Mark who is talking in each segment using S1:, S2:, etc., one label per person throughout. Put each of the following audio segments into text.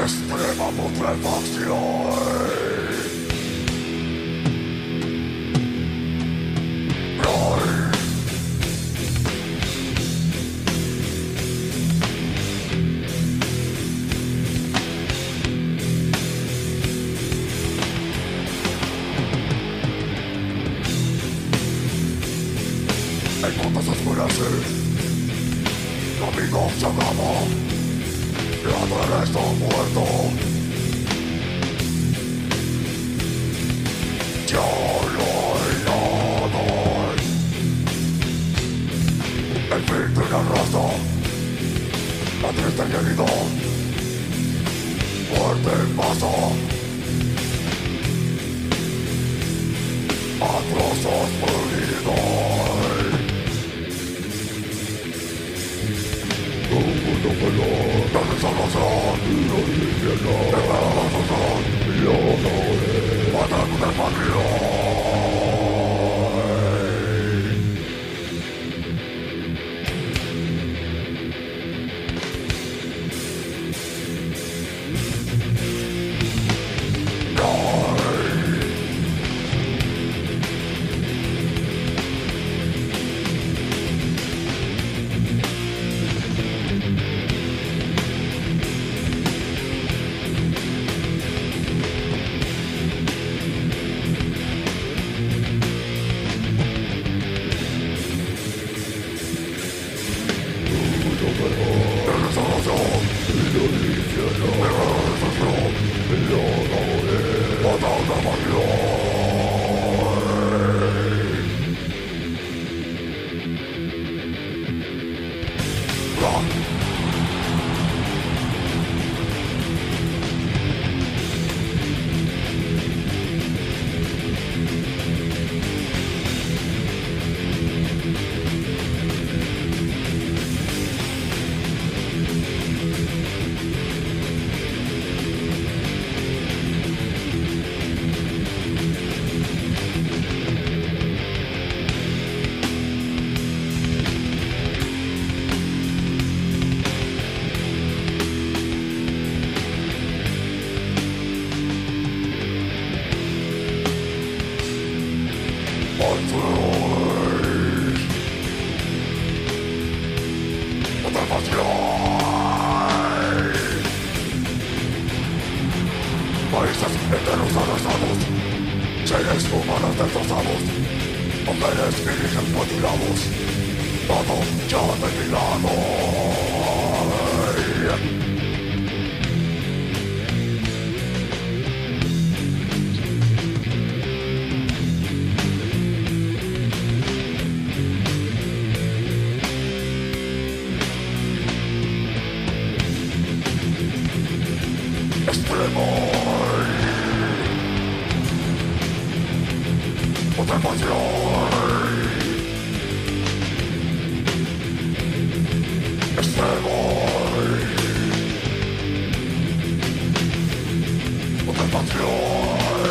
S1: Extrema putrefacción. El mundo se oscurece, camino se acaba, la tierra está muerto. Ya no hay nada. El fin de una raza, la triste realidad, muerte en masa, a trozos perdidos. No puedo, la desolación, la infierno, la razón, y honor, matar una familia. Países enteros arrasados, seres humanos destrozados, mujeres y niños mutilados, todo ya terminado. Extremo. Putrefacción. Extremo. Putrefacción.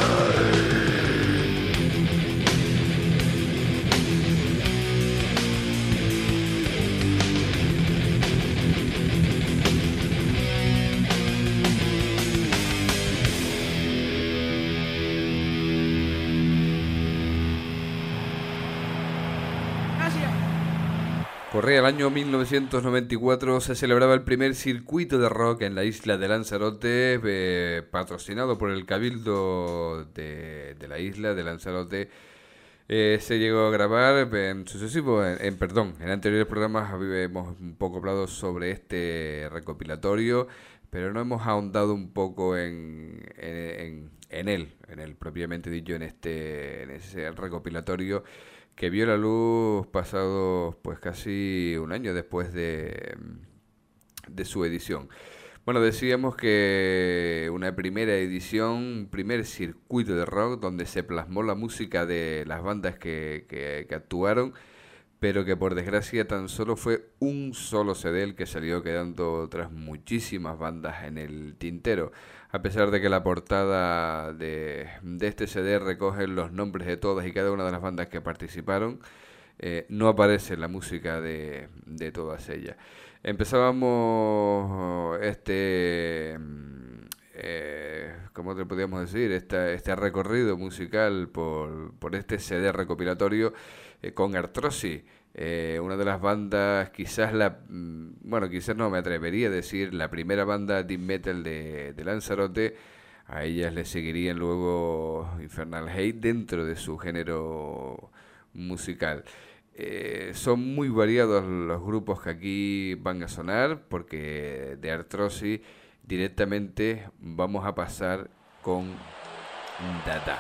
S2: Corría el año 1994, se celebraba el primer circuito de rock en la isla de Lanzarote, patrocinado por el Cabildo de la isla de Lanzarote. Se llegó a grabar en anteriores programas hemos un poco hablado sobre este recopilatorio, pero no hemos ahondado un poco en él propiamente dicho, en ese recopilatorio que vio la luz pasado pues casi un año después de su edición. Bueno, decíamos que una primera edición, un primer circuito de rock donde se plasmó la música de las bandas que actuaron, pero que por desgracia tan solo fue un solo CD el que salió quedando tras muchísimas bandas en el tintero. A pesar de que la portada de este CD recoge los nombres de todas y cada una de las bandas que participaron, no aparece la música de todas ellas. Empezábamos ¿cómo te podríamos decir? Este recorrido musical por este CD recopilatorio con Artrosi, una de las bandas, bueno, quizás no me atrevería a decir, la primera banda death metal de Lanzarote. A ellas le seguirían luego Infernal Hate dentro de su género musical. Son muy variados los grupos que aquí van a sonar, porque de Artrosi directamente vamos a pasar con Dada.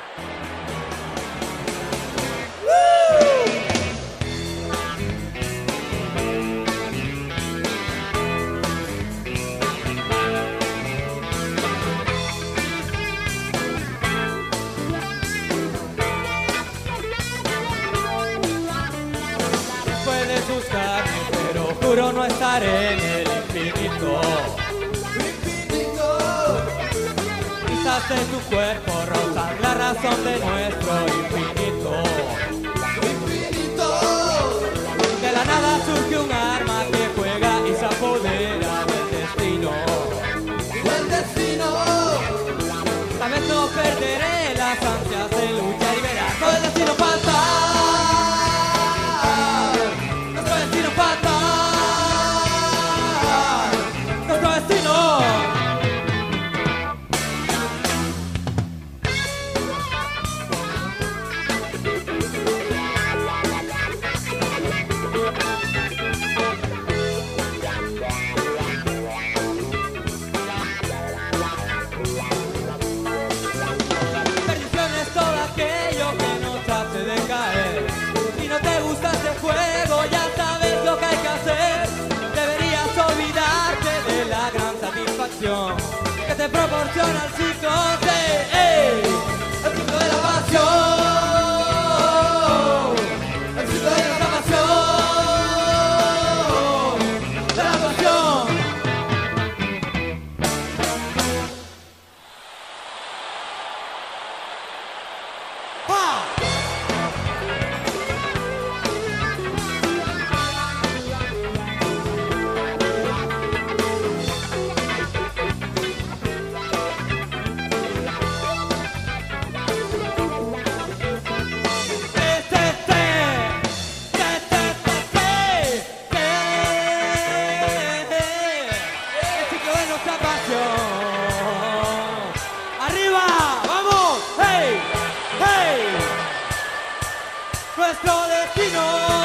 S3: Puedes buscarme, pero juro no estar en el infinito. Quizás en tu cuerpo rozan la razón de nuestro infinito. De la nada surge un arma que juega y se apodera del destino. Tal vez no perderé las ansias de luchar y verás todo el destino pasar. Nuestro destino fatal. Nuestro destino. Que te proporciona el ciclo el ciclo de la pasión, el ciclo de la pasión, de la pasión. ¡Ah! Nuestro destino.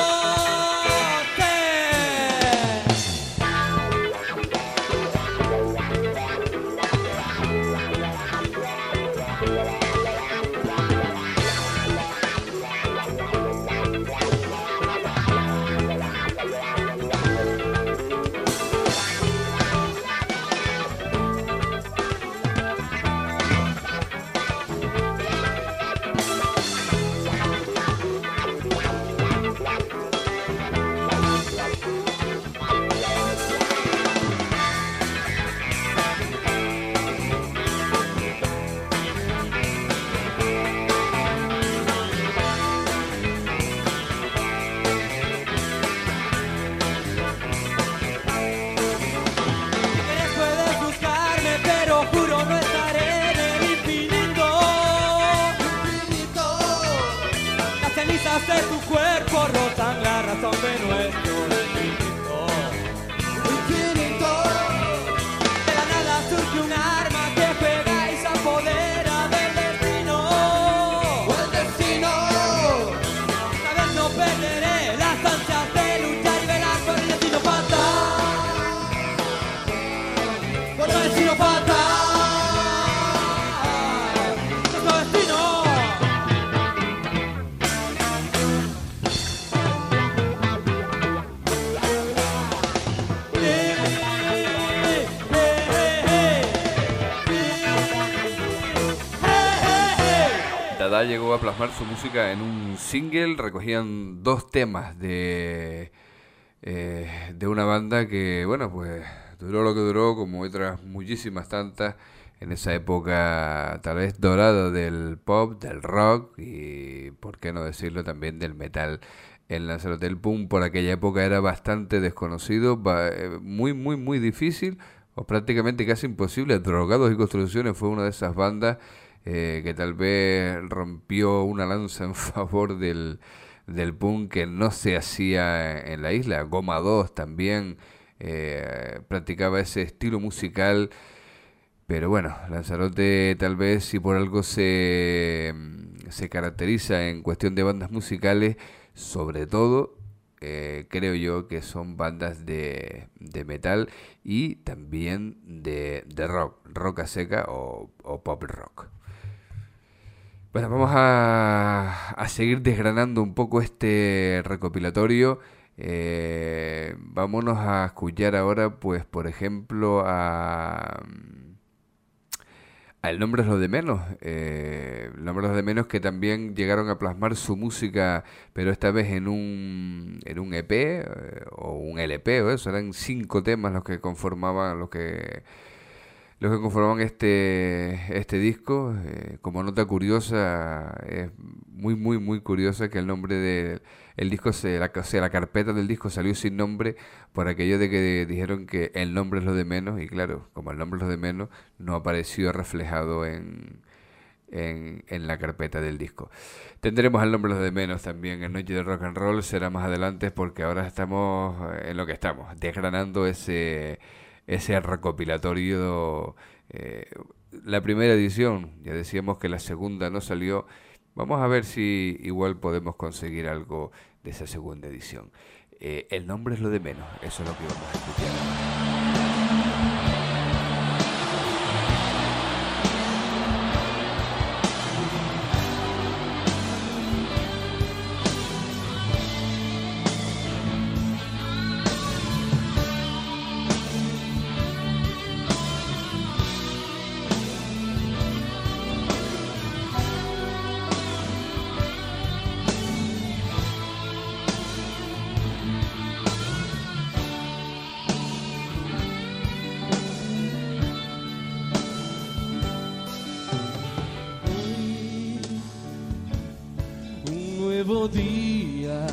S3: De tu cuerpo rozan la razón de nuestro infinito. De la nada surge un arma que pega y se apodera del destino. El destino. Esta vez no perderé las ansias de luchar y velar por el destino fatal. Por el destino fatal.
S2: Dada llegó a plasmar su música en un single. Recogían 2 temas de una banda que, bueno, pues duró lo que duró, como otras muchísimas tantas, en esa época tal vez dorada del pop, del rock y, por qué no decirlo, también del metal. En Lanzarote el punk por aquella época era bastante desconocido, muy, muy, muy difícil, o prácticamente casi imposible. Drogados y Construcciones fue una de esas bandas que tal vez rompió una lanza en favor del punk que no se hacía en la isla. Goma 2 también practicaba ese estilo musical, pero bueno, Lanzarote tal vez, si por algo se caracteriza en cuestión de bandas musicales, sobre todo creo yo que son bandas de metal y también de rock a seca o pop rock. Bueno, vamos a seguir desgranando un poco este recopilatorio. Vámonos a escuchar ahora, pues, por ejemplo, a El nombre es lo de menos. El nombre es lo de menos, que también llegaron a plasmar su música, pero esta vez en un EP o un LP, o eso. Eran 5 temas los que conformaban este disco. Como nota curiosa, es muy curiosa que el nombre del disco, la carpeta del disco salió sin nombre por aquello de que dijeron que el nombre es lo de menos, y claro, como el nombre es lo de menos, no apareció reflejado en la carpeta del disco. Tendremos el nombre es lo de menos también en Noche de Rock and Roll, será más adelante, porque ahora estamos en lo que estamos, desgranando ese recopilatorio. La primera edición, ya decíamos que la segunda no salió. Vamos a ver si igual podemos conseguir algo de esa segunda edición. El nombre es lo de menos, eso es lo que vamos a escuchar.
S4: Día,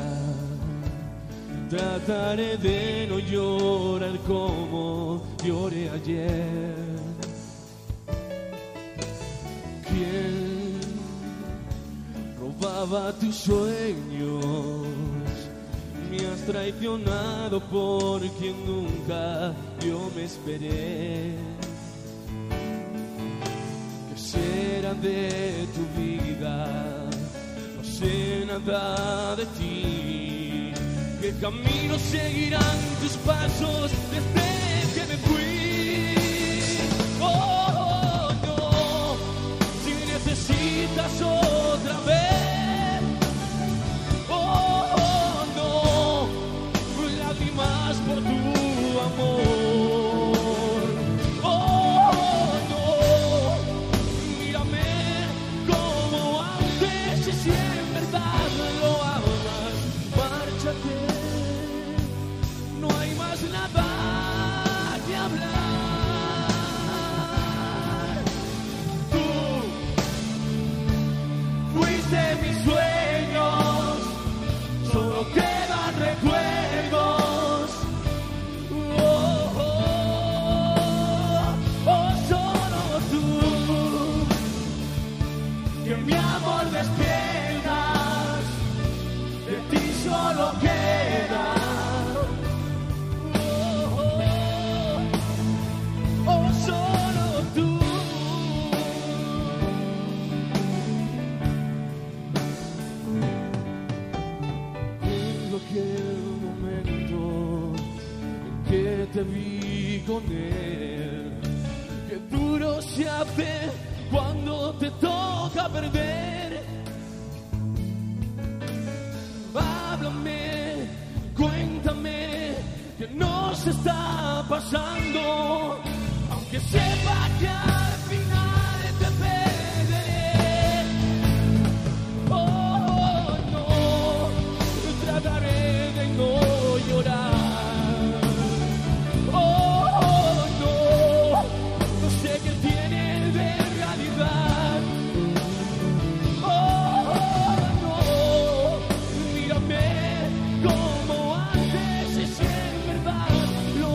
S4: trataré de no llorar como lloré ayer. ¿Quién robaba tus sueños? Me has traicionado por quien nunca yo me esperé. ¿Qué será de tu vida? No sé nada de ti. ¿Qué camino seguirán tus pasos desde que me fui? Oh, no, si necesitas otra vez. Oh, no, lágrimas por tu amor. Oh, no, mírame como antes y siempre. Lo amas, márchate, no hay más nada que hablar. Tú fuiste mis sueños, solo quedan recuerdos. Oh, oh, oh, solo tú, que mi amor despierta. De ti solo queda oh, solo tú. Recuerdo aquel momento en que te vi con él. Qué duro se hace cuando te toca perder. Háblame, cuéntame qué nos está pasando, aunque sepa que al final te perderé. Oh, no, trataré de no llorar. Oh, no, no sé qué tiene de realidad. Como antes y si en verdad lo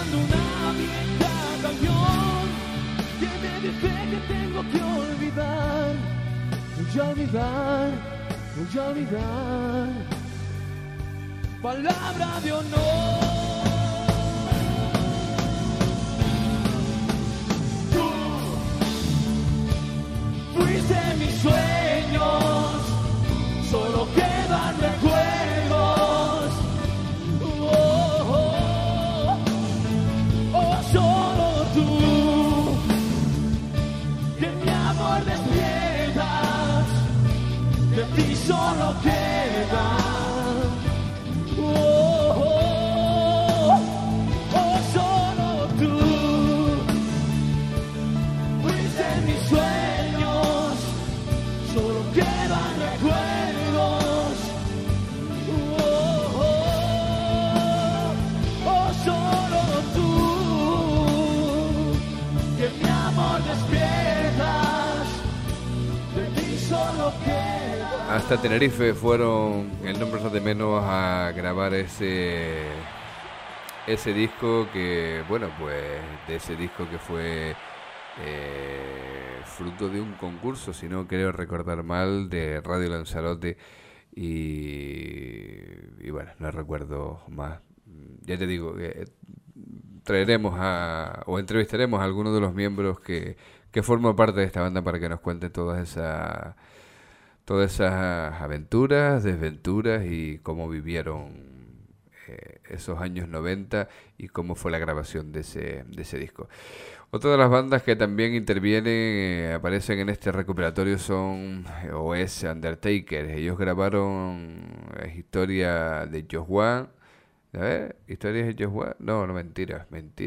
S4: cantando una vieja canción que me dice que tengo que olvidar, voy a olvidar, voy a olvidar. Palabra de honor. Tú fuiste mis sueños, solo quedan recuerdos. Oh, solo tú, que mi amor despiertas, de ti solo queda. Solo tú, fuiste mis sueños, solo quedan recuerdos. Solo tú, que mi amor despiertas, de ti solo queda.
S2: Hasta Tenerife fueron el nombre de menos a grabar ese disco que, bueno, pues de ese disco que fue fruto de un concurso, si no creo recordar mal, de Radio Lanzarote y bueno, no recuerdo más. Ya te digo que traeremos o entrevistaremos a algunos de los miembros que forman parte de esta banda para que nos cuenten todas esas aventuras, desventuras y cómo vivieron esos años 90 y cómo fue la grabación de ese disco. Otra de las bandas que también intervienen, aparecen en este recuperatorio es Undertaker. Ellos grabaron Historia de Joshua. A ver, ¿Historias de Joshua? No, mentira.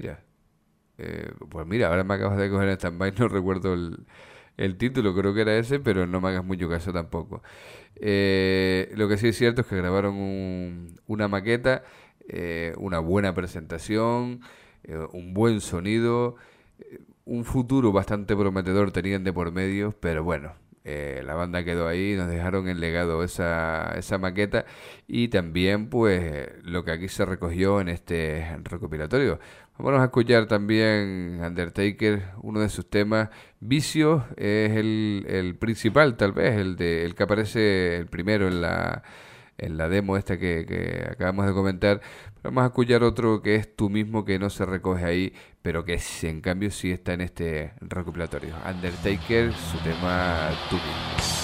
S2: Pues mira, ahora me acabas de coger en stand-by, no recuerdo el título, creo que era ese, pero no me hagas mucho caso tampoco. Lo que sí es cierto es que grabaron una maqueta, una buena presentación, un buen sonido, un futuro bastante prometedor tenían de por medio, pero bueno, la banda quedó ahí, nos dejaron en legado esa maqueta y también pues lo que aquí se recogió en este recopilatorio. Vamos a escuchar también Undertaker, uno de sus temas, Vicios, es el principal tal vez, el que aparece el primero en la demo esta que acabamos de comentar. Vamos a escuchar otro que es Tú Mismo, que no se recoge ahí, pero que en cambio sí está en este recopilatorio. Undertaker, su tema Tú Mismo.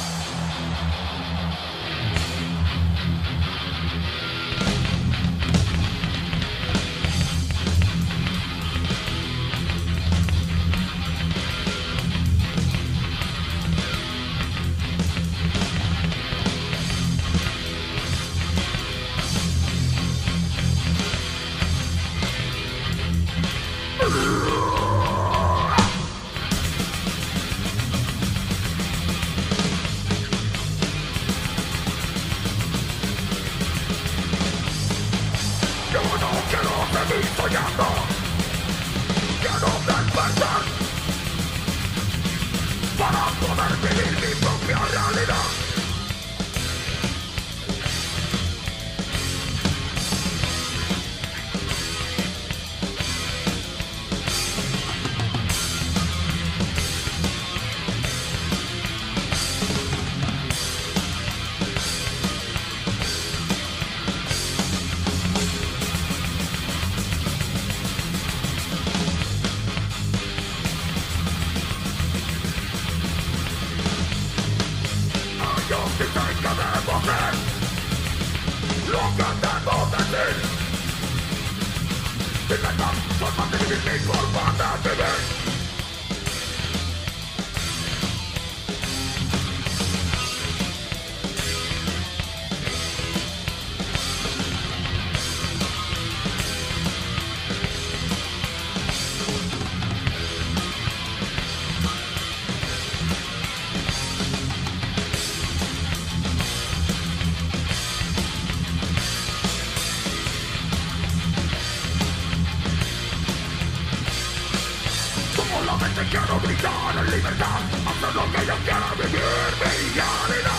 S1: Quiero gritar en libertad, hacer lo que yo quiera, vivir mi realidad.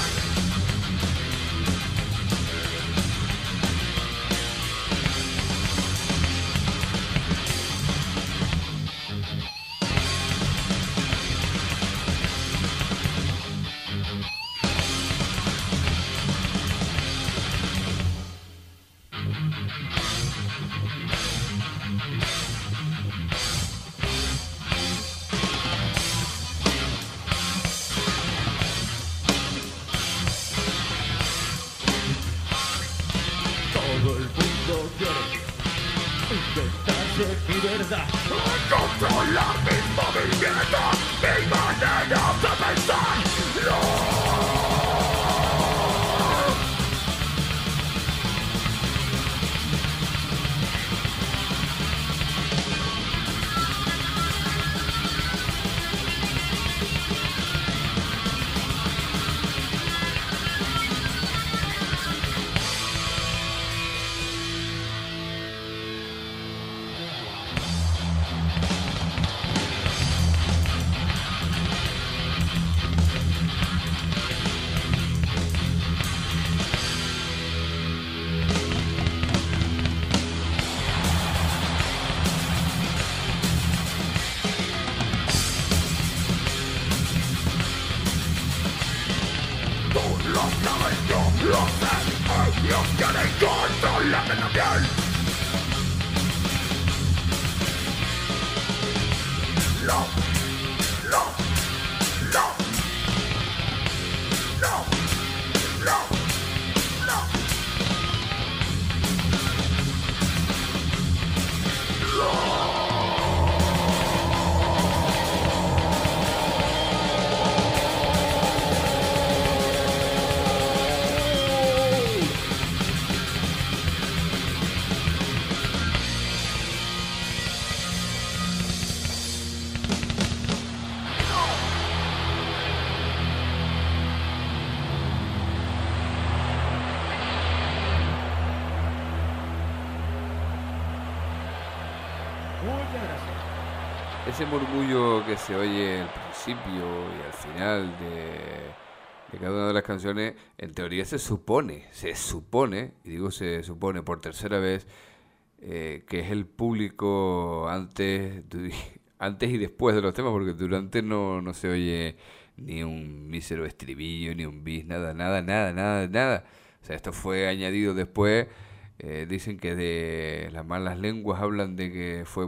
S4: ser mi verdad.
S1: Controlar mis movimientos, mi manera de pensar. Ellos quieren controlarme la piel. No, no, no, no, no, no.
S2: Ese murmullo que se oye al principio y al final de cada una de las canciones, en teoría se supone, y digo se supone por tercera vez, que es el público antes y después de los temas, porque durante no se oye ni un mísero estribillo, ni un bis, nada. O sea, esto fue añadido después. Dicen que de las malas lenguas hablan de que fue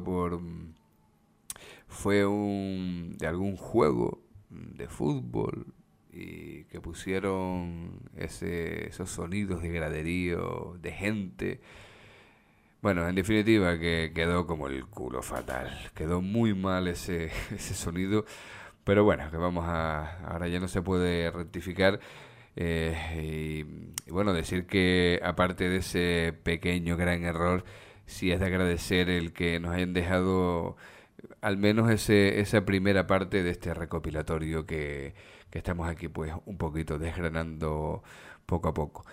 S2: de algún juego de fútbol y que pusieron esos sonidos de graderío, de gente. Bueno, en definitiva, que quedó como el culo fatal. Quedó muy mal ese sonido. Pero bueno, que ahora ya no se puede rectificar. Y bueno, decir que aparte de ese pequeño gran error, sí es de agradecer el que nos hayan dejado al menos esa primera parte de este recopilatorio que estamos aquí pues un poquito desgranando poco a poco.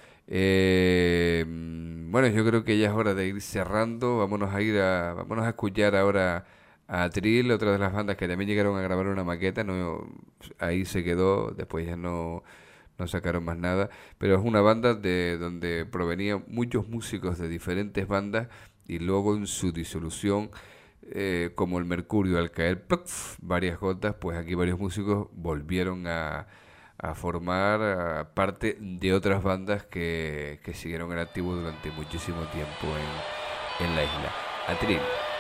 S2: Bueno, yo creo que ya es hora de ir cerrando. Vámonos a escuchar ahora a Atril, otra de las bandas que también llegaron a grabar una maqueta. Ahí se quedó, después ya no sacaron más nada, pero es una banda de donde provenían muchos músicos de diferentes bandas y luego en su disolución, como el mercurio al caer varias gotas, pues aquí varios músicos volvieron a formar parte de otras bandas que siguieron en activo durante muchísimo tiempo en la isla. Atril.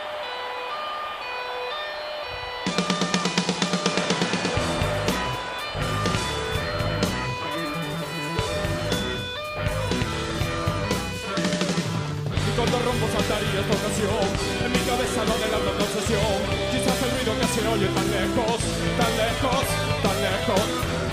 S4: Cuando rompo saltaría esta ocasión, en mi cabeza no adelanta una obsesión. Quizás el ruido que se oye tan lejos, tan lejos, tan lejos.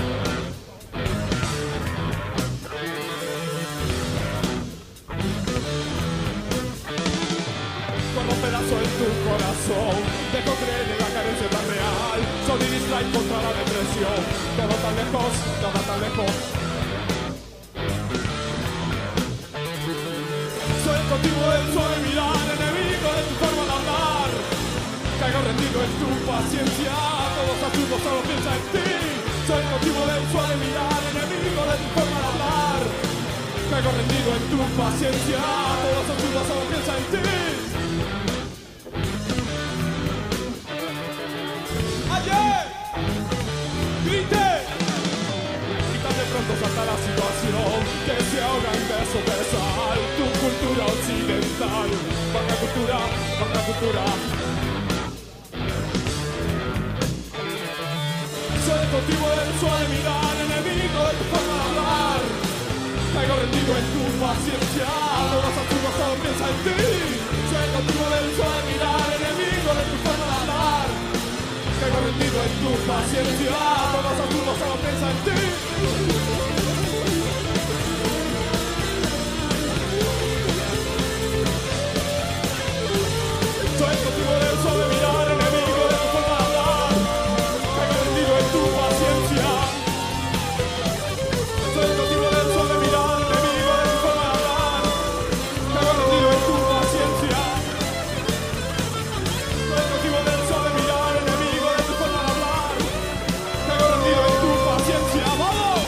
S4: Como un pedazo en tu corazón, dejo creer en la carencia tan real. Soy dislike contra la depresión, todo tan lejos, nada tan lejos. Soy el cautivo del suave mirar, enemigo de tu forma de hablar. Caigo rendido en tu paciencia, todos absurdos solo piensan en ti. Soy el cautivo del suave mirar, enemigo de tu forma de hablar. Caigo rendido en tu paciencia, todos absurdos solo piensan en ti. ¡Ayer! ¡Grité! De pronto salta la situación que se ahoga en besos de sal. Tu cultura occidental, baja cultura, baja cultura. Soy el cautivo del suave mirar, enemigo de tu forma de hablar. Caigo rendido en tu paciencia, todos los absurdos solo piensan en ti. Soy el cautivo del suave mirar, rendido en tu paciencia, todos los turnos solo piensan en ti. Soy contigo del sol de mirar, enemigo de tu forma de hablar. Caigo rendido en tu paciencia. Soy contigo del sol de mirar, enemigo de tu forma de hablar. Caigo rendido en tu paciencia. Soy contigo del sol de mirar, enemigo de tu forma de hablar. Caigo rendido en tu paciencia. ¡Vamos!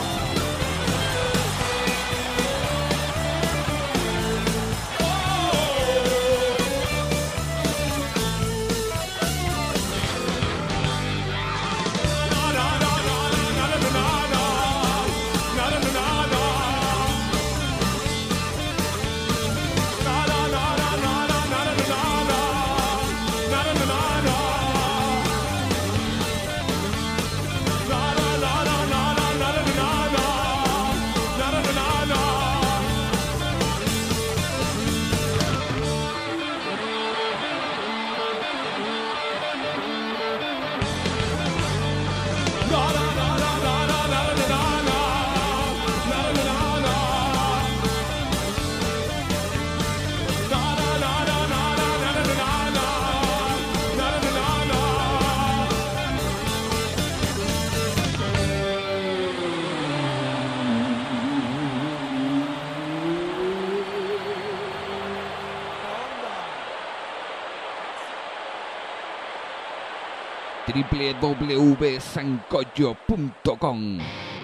S5: www.sancocho.com.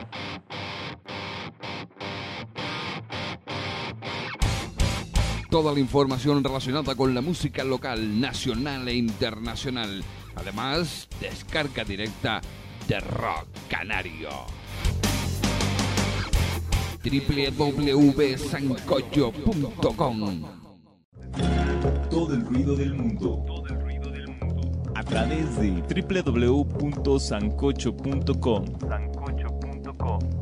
S5: Toda la información relacionada con la música local, nacional e internacional. Además, descarga directa de Rock Canario. www.sancocho.com.
S6: Todo el ruido del mundo a través de www.sancocho.com.